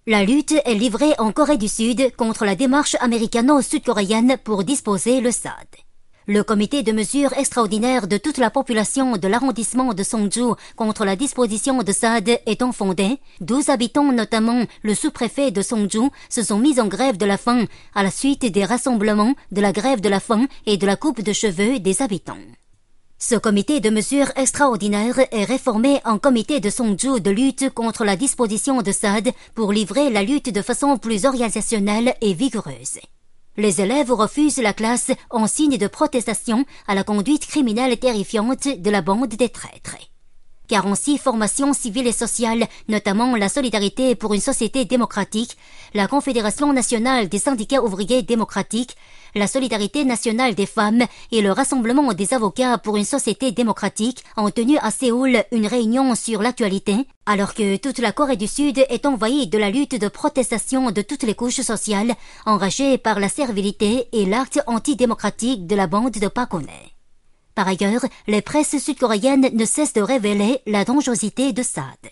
La lutte est livrée en Corée du Sud contre la démarche américano-sud-coréenne pour disposer le SAD. Le comité de mesures extraordinaires de toute la population de l'arrondissement de Songju contre la disposition de SAD étant fondé, 12 habitants, notamment le sous-préfet de Songju, se sont mis en grève de la faim à la suite des rassemblements, de la grève de la faim et de la coupe de cheveux des habitants. Ce comité de mesures extraordinaires est réformé en comité de Songju de lutte contre la disposition de SAD pour livrer la lutte de façon plus organisationnelle et vigoureuse. Les élèves refusent la classe en signe de protestation à la conduite criminelle terrifiante de la bande des traîtres. 46 formations civiles et sociales, notamment la Solidarité pour une société démocratique, la Confédération nationale des syndicats ouvriers démocratiques, la Solidarité nationale des femmes et le Rassemblement des avocats pour une société démocratique ont tenu à Séoul une réunion sur l'actualité, alors que toute la Corée du Sud est envahie de la lutte de protestation de toutes les couches sociales, enragées par la servilité et l'acte antidémocratique de la bande de Park Geun-hye. Par ailleurs, les presses sud-coréennes ne cessent de révéler la dangerosité de SAD.